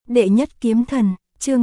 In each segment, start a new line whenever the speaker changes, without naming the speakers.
Đệ nhất kiếm thần, chương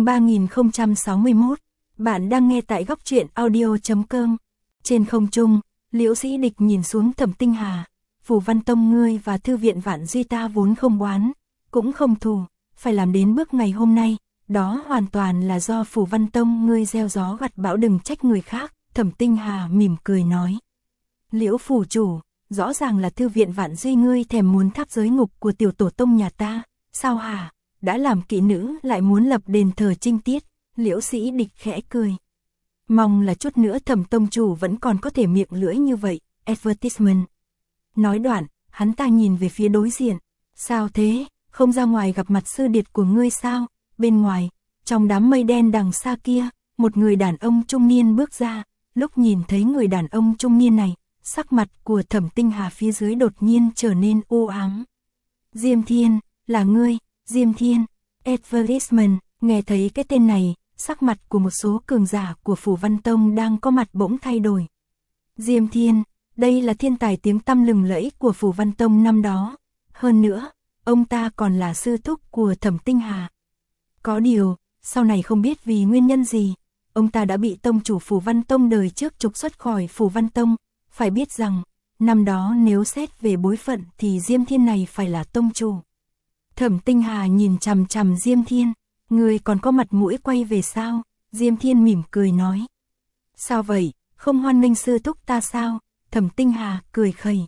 3061. Bạn đang nghe tại góc truyện audio.com. Trên không trung, Liễu Sĩ Địch nhìn xuống Thẩm Tinh Hà. Phù Văn Tông ngươi và Thư viện Vạn Duy ta vốn không oán, cũng không thù, phải làm đến bước ngày hôm nay, đó hoàn toàn là do Phù Văn Tông ngươi gieo gió gặt bão, đừng trách người khác. Thẩm Tinh Hà mỉm cười nói. Liễu phủ chủ, rõ ràng là Thư viện Vạn Duy ngươi thèm muốn tháp giới ngục của tiểu tổ tông nhà ta, sao hả? Đã làm kỹ nữ lại muốn lập đền thờ trinh tiết. Liễu Sĩ Địch khẽ cười. Mong là chút nữa Thẩm tông chủ vẫn còn có thể miệng lưỡi như vậy. Advertisement. Nói đoạn, hắn ta nhìn về phía đối diện. Sao thế, không ra ngoài gặp mặt sư điệt của ngươi sao? Bên ngoài, trong đám mây đen đằng xa kia, một người đàn ông trung niên bước ra. Lúc nhìn thấy người đàn ông trung niên này, sắc mặt của Thẩm Tinh Hà phía dưới đột nhiên trở nên u ám. Diêm Thiên, là ngươi? Diêm Thiên, Advertisement. Nghe thấy cái tên này, sắc mặt của một số cường giả của Phù Văn Tông đang có mặt bỗng thay đổi. Diêm Thiên, đây là thiên tài tiếng tăm lừng lẫy của Phù Văn Tông năm đó. Hơn nữa, ông ta còn là sư thúc của Thẩm Tinh Hà. Có điều, sau này không biết vì nguyên nhân gì, ông ta đã bị tông chủ Phù Văn Tông đời trước trục xuất khỏi Phù Văn Tông. Phải biết rằng, năm đó nếu xét về bối phận thì Diêm Thiên này phải là tông chủ. Thẩm Tinh Hà nhìn chằm chằm Diêm Thiên, người còn có mặt mũi quay về sao? Diêm Thiên mỉm cười nói. Sao vậy, không hoan nghênh sư thúc ta sao? Thẩm Tinh Hà cười khẩy.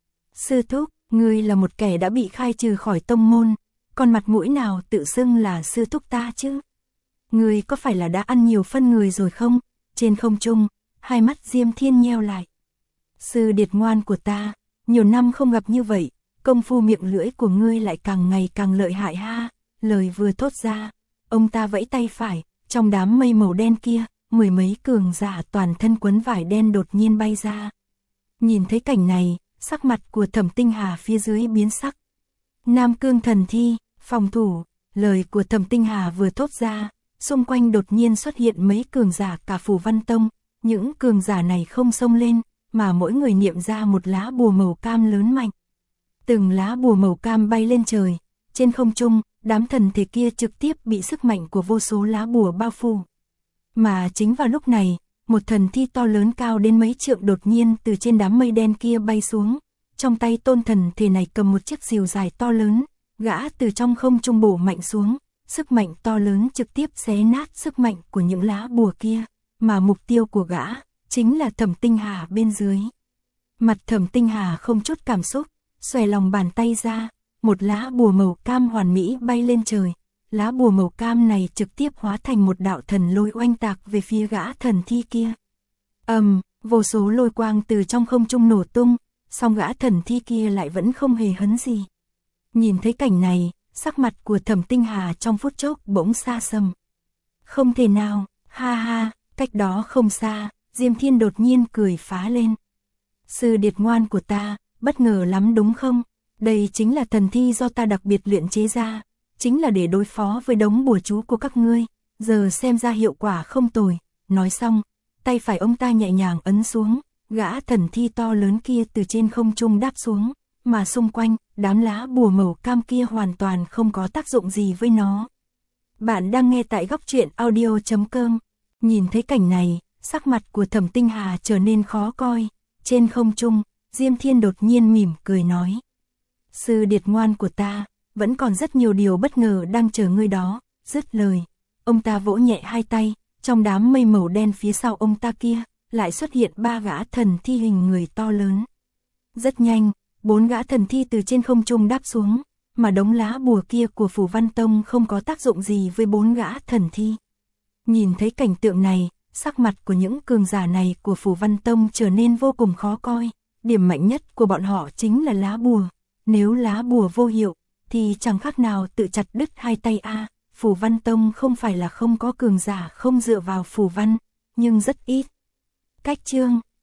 Sư thúc, ngươi là một kẻ đã bị khai trừ khỏi tông môn, còn mặt mũi nào tự xưng là sư thúc ta chứ? Ngươi có phải là đã ăn nhiều phân người rồi không? Trên không trung, hai mắt Diêm Thiên nheo lại. Sư điệt ngoan của ta, nhiều năm không gặp như vậy, công phu miệng lưỡi của ngươi lại càng ngày càng lợi hại ha. Lời vừa thốt ra, ông ta vẫy tay phải, trong đám mây màu đen kia, mười mấy cường giả toàn thân quấn vải đen đột nhiên bay ra. Nhìn thấy cảnh này, sắc mặt của Thẩm Tinh Hà phía dưới biến sắc. Nam Cương Thần Thi, phòng thủ. Lời của Thẩm Tinh Hà vừa thốt ra, xung quanh đột nhiên xuất hiện mấy cường giả cả Phù Văn Tông. Những cường giả này không xông lên, mà mỗi người niệm ra một lá bùa màu cam lớn mạnh. Từng lá bùa màu cam bay lên trời, trên không trung, đám thần thể kia trực tiếp bị sức mạnh của vô số lá bùa bao phủ. Mà chính vào lúc này, một thần thi to lớn cao đến mấy trượng đột nhiên từ trên đám mây đen kia bay xuống. Trong tay tôn thần thể này cầm một chiếc rìu dài to lớn, gã từ trong không trung bổ mạnh xuống, sức mạnh to lớn trực tiếp xé nát sức mạnh của những lá bùa kia, mà mục tiêu của gã chính là Thẩm Tinh Hà bên dưới. Mặt Thẩm Tinh Hà không chút cảm xúc, xòe lòng bàn tay ra, một lá bùa màu cam hoàn mỹ bay lên trời. Lá bùa màu cam này trực tiếp hóa thành một đạo thần lôi oanh tạc về phía gã thần thi kia. Vô số lôi quang từ trong không trung nổ tung, song gã thần thi kia lại vẫn không hề hấn gì. Nhìn thấy cảnh này, sắc mặt của Thẩm Tinh Hà trong phút chốc bỗng xa sầm. Không thể nào, ha ha, cách đó không xa, Diêm Thiên đột nhiên cười phá lên. Sư điệt ngoan của ta, bất ngờ lắm đúng không? Đây chính là thần thi do ta đặc biệt luyện chế ra, chính là để đối phó với đống bùa chú của các ngươi, giờ xem ra hiệu quả không tồi. Nói xong, tay phải ông ta nhẹ nhàng ấn xuống, gã thần thi to lớn kia từ trên không trung đáp xuống, mà xung quanh, đám lá bùa màu cam kia hoàn toàn không có tác dụng gì với nó. Bạn đang nghe tại góc truyện audio.com. Nhìn thấy cảnh này, sắc mặt của Thẩm Tinh Hà trở nên khó coi. Trên không trung, Diêm Thiên đột nhiên mỉm cười nói. Sư điệt ngoan của ta, vẫn còn rất nhiều điều bất ngờ đang chờ ngươi đó. Dứt lời, ông ta vỗ nhẹ hai tay, trong đám mây màu đen phía sau ông ta kia, lại xuất hiện ba gã thần thi hình người to lớn. Rất nhanh, bốn gã thần thi từ trên không trung đáp xuống, mà đống lá bùa kia của Phù Văn Tông không có tác dụng gì với bốn gã thần thi. Nhìn thấy cảnh tượng này, sắc mặt của những cường giả này của Phù Văn Tông trở nên vô cùng khó coi. Điểm mạnh nhất của bọn họ chính là lá bùa. Nếu lá bùa vô hiệu, thì chẳng khác nào tự chặt đứt hai tay a. Phù Văn Tông không phải là không có cường giả không dựa vào phù văn, nhưng rất ít. Cách chương